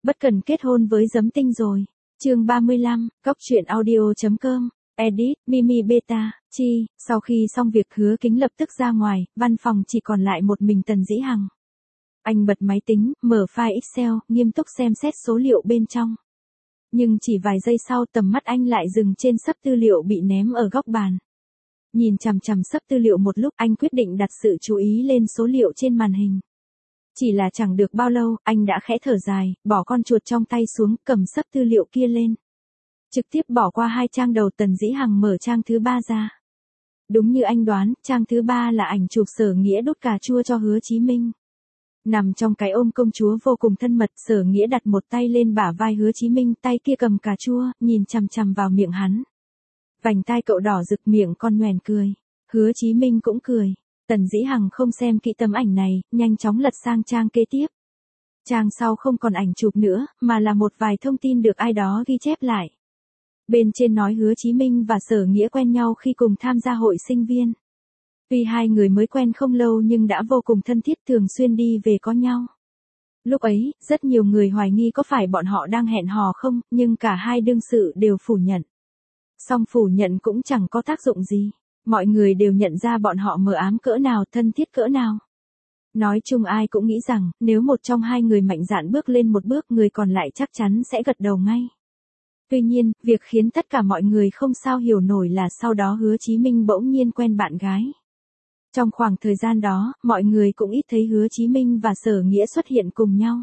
Bất cần kết hôn với Giấm Tinh rồi. Chương 35, Cóc truyện audio.com. Edit, Mimi Beta, Chi. Sau khi xong việc Hứa Kính lập tức ra ngoài, văn phòng chỉ còn lại một mình Tần Dĩ Hằng. Anh bật máy tính, mở file Excel, nghiêm túc xem xét số liệu bên trong. Nhưng chỉ vài giây sau tầm mắt anh lại dừng trên xấp tư liệu bị ném ở góc bàn. Nhìn chằm chằm xấp tư liệu một lúc anh quyết định đặt sự chú ý lên số liệu trên màn hình. Chỉ là chẳng được bao lâu, anh đã khẽ thở dài, bỏ con chuột trong tay xuống, cầm xấp tư liệu kia lên. Trực tiếp bỏ qua 2 trang đầu. Tần Dĩ Hằng mở trang thứ 3 ra. Đúng như anh đoán, trang thứ 3 là ảnh chụp Sở Nghĩa đút cà chua cho Hứa Chí Minh. Nằm trong cái ôm công chúa vô cùng thân mật, Sở Nghĩa đặt một tay lên bả vai Hứa Chí Minh, tay kia cầm cà chua, nhìn chằm chằm vào miệng hắn. Vành tai cậu đỏ rực, miệng con nhoẻn cười. Hứa Chí Minh cũng cười. Tần Dĩ Hằng không xem kỹ tấm ảnh này, nhanh chóng lật sang trang kế tiếp. Trang sau không còn ảnh chụp nữa, mà là một vài thông tin được ai đó ghi chép lại. Bên trên nói Hứa Chí Minh và Sở Nghĩa quen nhau khi cùng tham gia hội sinh viên. Tuy hai người mới quen không lâu nhưng đã vô cùng thân thiết, thường xuyên đi về có nhau. Lúc ấy, rất nhiều người hoài nghi có phải bọn họ đang hẹn hò không, nhưng cả hai đương sự đều phủ nhận. Song phủ nhận cũng chẳng có tác dụng gì. Mọi người đều nhận ra bọn họ mờ ám cỡ nào, thân thiết cỡ nào. Nói chung ai cũng nghĩ rằng, nếu một trong hai người mạnh dạn bước lên một bước, người còn lại chắc chắn sẽ gật đầu ngay. Tuy nhiên, việc khiến tất cả mọi người không sao hiểu nổi là sau đó Hứa Chí Minh bỗng nhiên quen bạn gái. Trong khoảng thời gian đó, mọi người cũng ít thấy Hứa Chí Minh và Sở Nghĩa xuất hiện cùng nhau.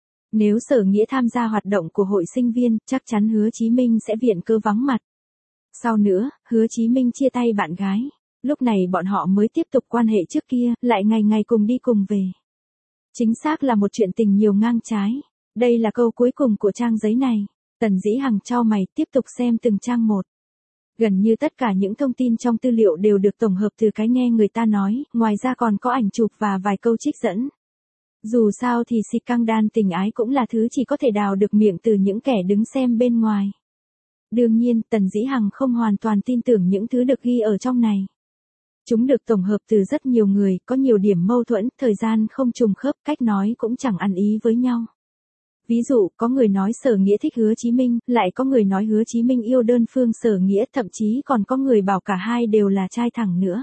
Nếu Sở Nghĩa tham gia hoạt động của hội sinh viên, chắc chắn Hứa Chí Minh sẽ viện cớ vắng mặt. Sau nữa, Hứa Chí Minh chia tay bạn gái. Lúc này bọn họ mới tiếp tục quan hệ trước kia, lại ngày ngày cùng đi cùng về. Chính xác là một chuyện tình nhiều ngang trái. Đây là câu cuối cùng của trang giấy này. Tần Dĩ Hằng chau mày, tiếp tục xem từng trang một. Gần như tất cả những thông tin trong tư liệu đều được tổng hợp từ cái nghe người ta nói, ngoài ra còn có ảnh chụp và vài câu trích dẫn. Dù sao thì si căng đan tình ái cũng là thứ chỉ có thể đào được miệng từ những kẻ đứng xem bên ngoài. Đương nhiên, Tần Dĩ Hằng không hoàn toàn tin tưởng những thứ được ghi ở trong này. Chúng được tổng hợp từ rất nhiều người, có nhiều điểm mâu thuẫn, thời gian không trùng khớp, cách nói cũng chẳng ăn ý với nhau. Ví dụ, có người nói Sở Nghĩa thích Hứa Chí Minh, lại có người nói Hứa Chí Minh yêu đơn phương Sở Nghĩa, thậm chí còn có người bảo cả hai đều là trai thẳng nữa.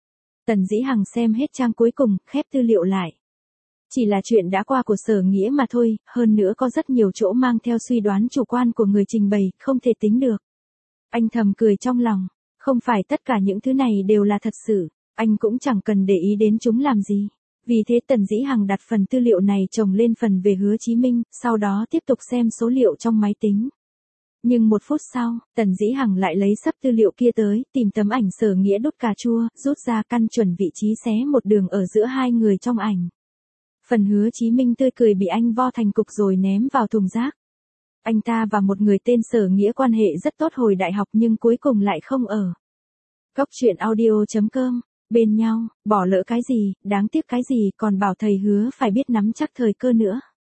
Tần Dĩ Hằng xem hết trang cuối cùng, khép tư liệu lại. Chỉ là chuyện đã qua của Sở Nghĩa mà thôi, hơn nữa có rất nhiều chỗ mang theo suy đoán chủ quan của người trình bày, không thể tính được. Anh thầm cười trong lòng, không phải tất cả những thứ này đều là thật sự, anh cũng chẳng cần để ý đến chúng làm gì. Vì thế Tần Dĩ Hằng đặt phần tư liệu này chồng lên phần về Hứa Chí Minh, sau đó tiếp tục xem số liệu trong máy tính. Nhưng 1 phút sau, Tần Dĩ Hằng lại lấy xấp tư liệu kia tới, tìm tấm ảnh Sở Nghĩa đút cà chua, rút ra căn chuẩn vị trí xé một đường ở giữa hai người trong ảnh. Phần Hứa Chí Minh tươi cười bị anh vo thành cục rồi ném vào thùng rác. Anh ta và một người tên Sở Nghĩa quan hệ rất tốt hồi đại học nhưng cuối cùng lại không ở. Cóc truyện audio.com. Bên nhau, bỏ lỡ cái gì, đáng tiếc cái gì, còn bảo thầy Hứa phải biết nắm chắc thời cơ nữa.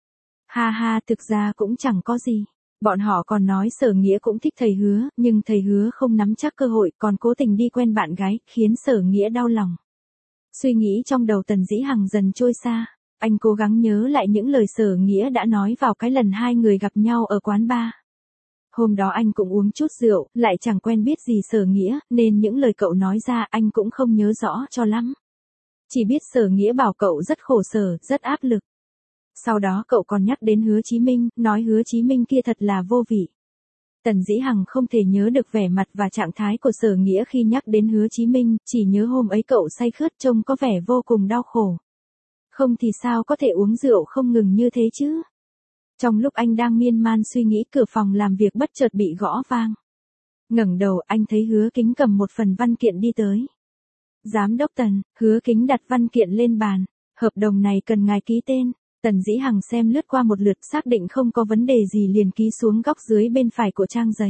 Ha ha, thực ra cũng chẳng có gì. Bọn họ còn nói Sở Nghĩa cũng thích thầy Hứa, nhưng thầy Hứa không nắm chắc cơ hội, còn cố tình đi quen bạn gái, khiến Sở Nghĩa đau lòng. Suy nghĩ trong đầu Tần Dĩ Hằng dần trôi xa. Anh cố gắng nhớ lại những lời Sở Nghĩa đã nói vào cái lần hai người gặp nhau ở quán bar. Hôm đó anh cũng uống chút rượu, lại chẳng quen biết gì Sở Nghĩa, nên những lời cậu nói ra anh cũng không nhớ rõ cho lắm. Chỉ biết Sở Nghĩa bảo cậu rất khổ sở, rất áp lực. Sau đó cậu còn nhắc đến Hứa Chí Minh, nói Hứa Chí Minh kia thật là vô vị. Tần Dĩ Hằng không thể nhớ được vẻ mặt và trạng thái của Sở Nghĩa khi nhắc đến Hứa Chí Minh, chỉ nhớ hôm ấy cậu say khướt trông có vẻ vô cùng đau khổ. Không thì sao có thể uống rượu không ngừng như thế chứ? Trong lúc anh đang miên man suy nghĩ, cửa phòng làm việc bất chợt bị gõ vang. Ngẩng đầu anh thấy Hứa Kính cầm một phần văn kiện đi tới. Giám đốc Tần, Hứa Kính đặt văn kiện lên bàn. Hợp đồng này cần ngài ký tên. Tần Dĩ Hằng xem lướt qua một lượt, xác định không có vấn đề gì liền ký xuống góc dưới bên phải của trang giấy.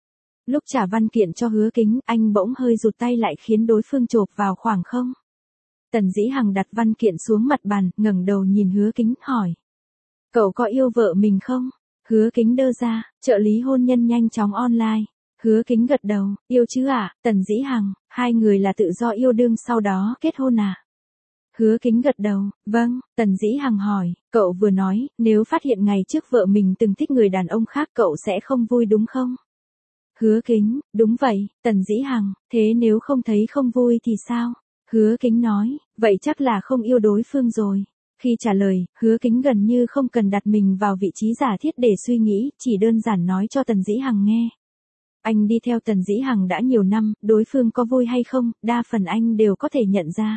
Lúc trả văn kiện cho Hứa Kính, anh bỗng hơi rụt tay lại khiến đối phương chộp vào khoảng không. Tần Dĩ Hằng đặt văn kiện xuống mặt bàn, ngẩng đầu nhìn Hứa Kính, hỏi. Cậu có yêu vợ mình không? Hứa Kính đơ ra, trợ lý hôn nhân nhanh chóng online. Hứa Kính gật đầu, yêu chứ ạ, Tần Dĩ Hằng, hai người là tự do yêu đương sau đó kết hôn à? Hứa Kính gật đầu, vâng. Tần Dĩ Hằng hỏi, cậu vừa nói, nếu phát hiện ngày trước vợ mình từng thích người đàn ông khác cậu sẽ không vui đúng không? Hứa Kính, đúng vậy. Tần Dĩ Hằng, thế nếu không thấy không vui thì sao? Hứa Kính nói, vậy chắc là không yêu đối phương rồi. Khi trả lời, Hứa Kính gần như không cần đặt mình vào vị trí giả thiết để suy nghĩ, chỉ đơn giản nói cho Tần Dĩ Hằng nghe. Anh đi theo Tần Dĩ Hằng đã nhiều năm, đối phương có vui hay không, đa phần anh đều có thể nhận ra.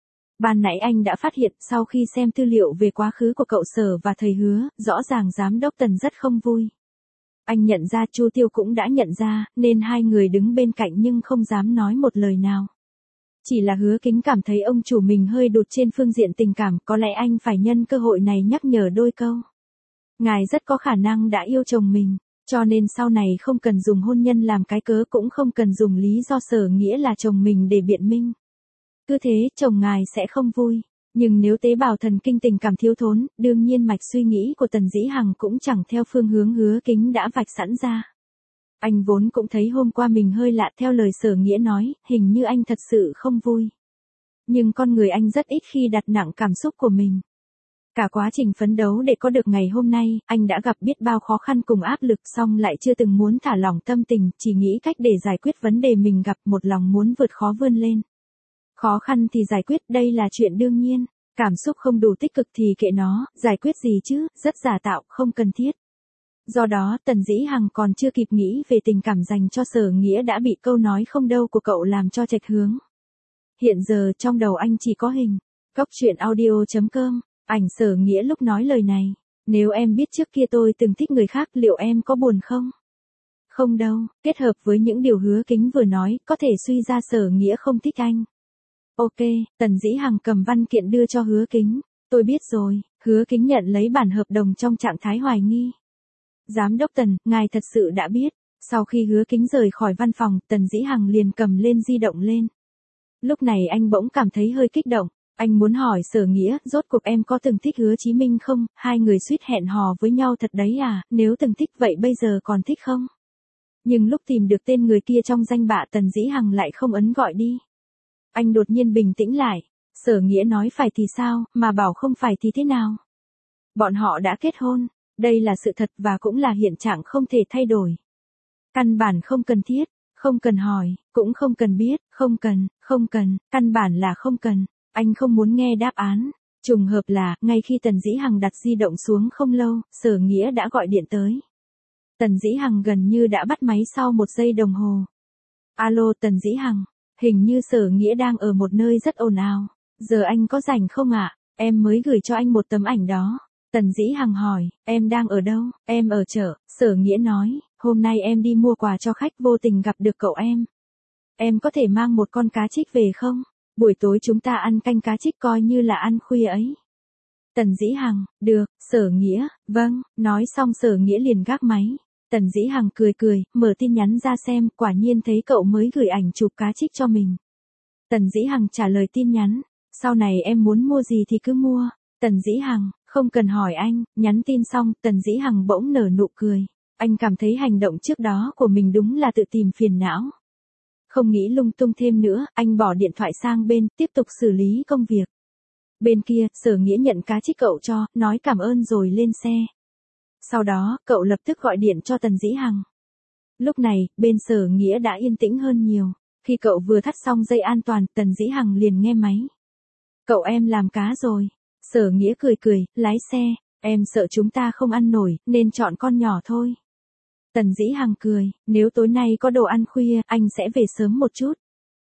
Ban nãy anh đã phát hiện sau khi xem tư liệu về quá khứ của cậu Sở và thầy Hứa, rõ ràng giám đốc Tần rất không vui. Anh nhận ra Chu Tiêu cũng đã nhận ra, nên hai người đứng bên cạnh nhưng không dám nói một lời nào. Chỉ là Hứa Kính cảm thấy ông chủ mình hơi đột trên phương diện tình cảm, có lẽ anh phải nhân cơ hội này nhắc nhở đôi câu. Ngài rất có khả năng đã yêu chồng mình, cho nên sau này không cần dùng hôn nhân làm cái cớ, cũng không cần dùng lý do Sở Nghĩa là chồng mình để biện minh. Cứ thế, chồng ngài sẽ không vui. Nhưng nếu tế bào thần kinh tình cảm thiếu thốn, đương nhiên mạch suy nghĩ của Tần Dĩ Hằng cũng chẳng theo phương hướng Hứa Kính đã vạch sẵn ra. Anh vốn cũng thấy hôm qua mình hơi lạ, theo lời Sở Nghĩa nói, hình như anh thật sự không vui. Nhưng con người anh rất ít khi đặt nặng cảm xúc của mình. Cả quá trình phấn đấu để có được ngày hôm nay, anh đã gặp biết bao khó khăn cùng áp lực, song lại chưa từng muốn thả lỏng tâm tình, chỉ nghĩ cách để giải quyết vấn đề mình gặp, một lòng muốn vượt khó vươn lên. Khó khăn thì giải quyết, đây là chuyện đương nhiên. Cảm xúc không đủ tích cực thì kệ nó, giải quyết gì chứ, rất giả tạo, không cần thiết. Do đó, Tần Dĩ Hằng còn chưa kịp nghĩ về tình cảm dành cho Sở Nghĩa đã bị câu nói không đâu của cậu làm cho chệch hướng. Hiện giờ trong đầu anh chỉ có hình. Cóc truyện audio.com, ảnh Sở Nghĩa lúc nói lời này. Nếu em biết trước kia tôi từng thích người khác, liệu em có buồn không? Không đâu, kết hợp với những điều Hứa Kính vừa nói, có thể suy ra Sở Nghĩa không thích anh. Ok, Tần Dĩ Hằng cầm văn kiện đưa cho Hứa Kính. Tôi biết rồi. Hứa Kính nhận lấy bản hợp đồng trong trạng thái hoài nghi. Giám đốc Tần, ngài thật sự đã biết. Sau khi Hứa Kính rời khỏi văn phòng, Tần Dĩ Hằng liền cầm lên di động lên. Lúc này anh bỗng cảm thấy hơi kích động. Anh muốn hỏi Sở Nghĩa, rốt cuộc em có từng thích Hứa Chí Minh không? Hai người suýt hẹn hò với nhau thật đấy à? Nếu từng thích vậy bây giờ còn thích không? Nhưng lúc tìm được tên người kia trong danh bạ, Tần Dĩ Hằng lại không ấn gọi đi. Anh đột nhiên bình tĩnh lại. Sở Nghĩa nói phải thì sao, mà bảo không phải thì thế nào? Bọn họ đã kết hôn. Đây là sự thật và cũng là hiện trạng không thể thay đổi. Căn bản không cần thiết, không cần hỏi, cũng không cần biết, không cần, căn bản là không cần. Anh không muốn nghe đáp án. Trùng hợp là, ngay khi Tần Dĩ Hằng đặt di động xuống không lâu, Sở Nghĩa đã gọi điện tới. Tần Dĩ Hằng gần như đã bắt máy sau 1 giây đồng hồ. Alo Tần Dĩ Hằng, hình như Sở Nghĩa đang ở một nơi rất ồn ào. Giờ anh có rảnh không ạ? Em mới gửi cho anh một tấm ảnh đó. Tần Dĩ Hằng hỏi, em đang ở đâu? Em ở chợ. Sở Nghĩa nói, hôm nay em đi mua quà cho khách, vô tình gặp được cậu em. Em có thể mang một con cá trích về không? Buổi tối chúng ta ăn canh cá trích coi như là ăn khuya ấy. Tần Dĩ Hằng, được. Sở Nghĩa, vâng. Nói xong Sở Nghĩa liền gác máy. Tần Dĩ Hằng cười cười, mở tin nhắn ra xem, quả nhiên thấy cậu mới gửi ảnh chụp cá trích cho mình. Tần Dĩ Hằng trả lời tin nhắn, sau này em muốn mua gì thì cứ mua. Tần Dĩ Hằng, không cần hỏi anh. Nhắn tin xong, Tần Dĩ Hằng bỗng nở nụ cười. Anh cảm thấy hành động trước đó của mình đúng là tự tìm phiền não. Không nghĩ lung tung thêm nữa, anh bỏ điện thoại sang bên, tiếp tục xử lý công việc. Bên kia, Sở Nghĩa nhận cá trích cậu cho, nói cảm ơn rồi lên xe. Sau đó, cậu lập tức gọi điện cho Tần Dĩ Hằng. Lúc này, bên Sở Nghĩa đã yên tĩnh hơn nhiều. Khi cậu vừa thắt xong dây an toàn, Tần Dĩ Hằng liền nghe máy. Cậu em làm cá rồi. Sở Nghĩa cười cười, lái xe. Em sợ chúng ta không ăn nổi, nên chọn con nhỏ thôi. Tần Dĩ Hằng cười, nếu tối nay có đồ ăn khuya, anh sẽ về sớm một chút.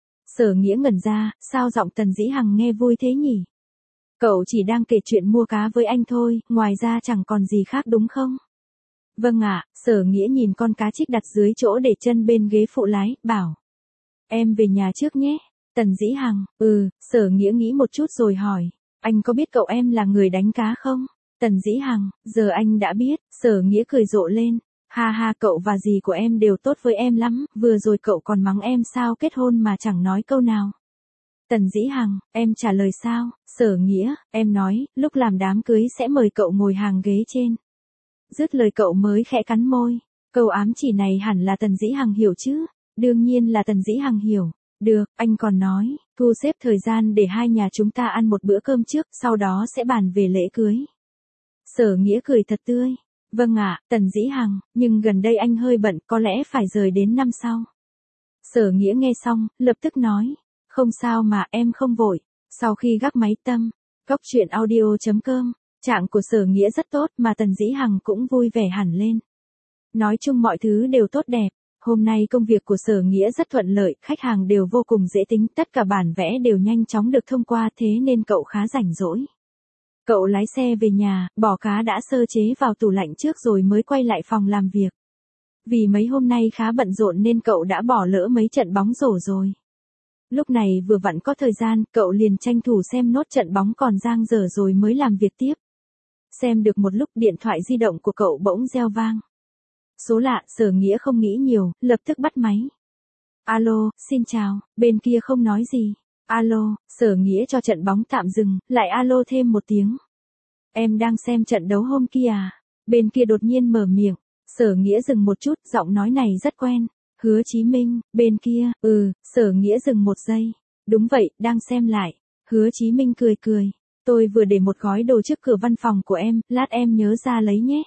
Sở Nghĩa ngẩn ra, sao giọng Tần Dĩ Hằng nghe vui thế nhỉ? Cậu chỉ đang kể chuyện mua cá với anh thôi, ngoài ra chẳng còn gì khác đúng không? Vâng ạ. Sở Nghĩa nhìn con cá trích đặt dưới chỗ để chân bên ghế phụ lái, bảo. Em về nhà trước nhé. Tần Dĩ Hằng, Sở Nghĩa nghĩ một chút rồi hỏi. Anh có biết cậu em là người đánh cá không? Tần Dĩ Hằng, giờ anh đã biết. Sở Nghĩa cười rộ lên. Ha ha, cậu và dì của em đều tốt với em lắm, vừa rồi cậu còn mắng em sao kết hôn mà chẳng nói câu nào. Tần Dĩ Hằng, em trả lời sao? Sở Nghĩa, em nói, lúc làm đám cưới sẽ mời cậu ngồi hàng ghế trên. Dứt lời cậu mới khẽ cắn môi. Câu ám chỉ này hẳn là Tần Dĩ Hằng hiểu chứ? Đương nhiên là Tần Dĩ Hằng hiểu. Được, anh còn nói, thu xếp thời gian để hai nhà chúng ta ăn một bữa cơm trước, sau đó sẽ bàn về lễ cưới. Sở Nghĩa cười thật tươi. Vâng ạ, Tần Dĩ Hằng, nhưng gần đây anh hơi bận, có lẽ phải rời đến năm sau. Sở Nghĩa nghe xong, lập tức nói, không sao mà em không vội. Sau khi gác máy tâm, Cốc truyện audio.com, trạng của Sở Nghĩa rất tốt mà Tần Dĩ Hằng cũng vui vẻ hẳn lên. Nói chung mọi thứ đều tốt đẹp. Hôm nay công việc của Sở Nghĩa rất thuận lợi, khách hàng đều vô cùng dễ tính, tất cả bản vẽ đều nhanh chóng được thông qua, thế nên cậu khá rảnh rỗi. Cậu lái xe về nhà, bò cá đã sơ chế vào tủ lạnh trước rồi mới quay lại phòng làm việc. Vì mấy hôm nay khá bận rộn nên cậu đã bỏ lỡ mấy trận bóng rổ rồi. Lúc này vừa vặn có thời gian, cậu liền tranh thủ xem nốt trận bóng còn dang dở rồi mới làm việc tiếp. Xem được một lúc điện thoại di động của cậu bỗng reo vang. Số lạ, Sở Nghĩa không nghĩ nhiều, lập tức bắt máy. Alo, xin chào, bên kia không nói gì. Alo, Sở Nghĩa cho trận bóng tạm dừng, lại alo thêm một tiếng. Em đang xem trận đấu hôm kia à? Bên kia đột nhiên mở miệng. Sở Nghĩa dừng một chút, giọng nói này rất quen. Hứa Chí Minh, bên kia, Sở Nghĩa dừng một giây. Đúng vậy, đang xem lại. Hứa Chí Minh cười cười. Tôi vừa để một gói đồ trước cửa văn phòng của em, lát em nhớ ra lấy nhé.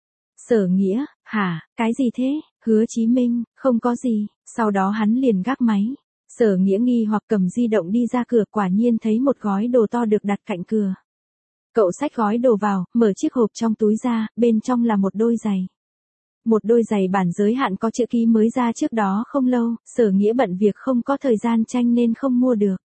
Sở Nghĩa, hả, cái gì thế? Hứa Chí Minh, không có gì. Sau đó hắn liền gác máy. Sở Nghĩa nghi hoặc cầm di động đi ra cửa, quả nhiên thấy một gói đồ to được đặt cạnh cửa. Cậu xách gói đồ vào, mở chiếc hộp trong túi ra, bên trong là một đôi giày. Một đôi giày bản giới hạn có chữ ký mới ra trước đó không lâu, Sở Nghĩa bận việc không có thời gian tranh nên không mua được.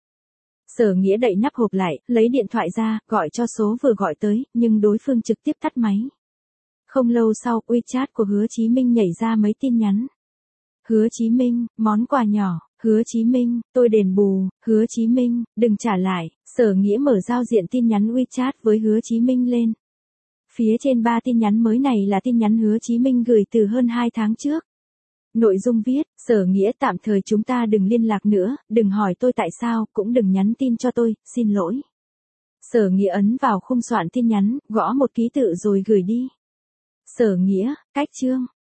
Sở Nghĩa đậy nắp hộp lại, lấy điện thoại ra, gọi cho số vừa gọi tới, nhưng đối phương trực tiếp tắt máy. Không lâu sau, WeChat của Hứa Chí Minh nhảy ra mấy tin nhắn. Hứa Chí Minh, món quà nhỏ. Hứa Chí Minh, tôi đền bù. Hứa Chí Minh, đừng trả lại. Sở Nghĩa mở giao diện tin nhắn WeChat với Hứa Chí Minh lên. Phía trên 3 tin nhắn mới này là tin nhắn Hứa Chí Minh gửi từ hơn 2 tháng trước. Nội dung viết, Sở Nghĩa tạm thời chúng ta đừng liên lạc nữa, đừng hỏi tôi tại sao, cũng đừng nhắn tin cho tôi, xin lỗi. Sở Nghĩa ấn vào khung soạn tin nhắn, gõ một ký tự rồi gửi đi. Sở Nghĩa, cách chương.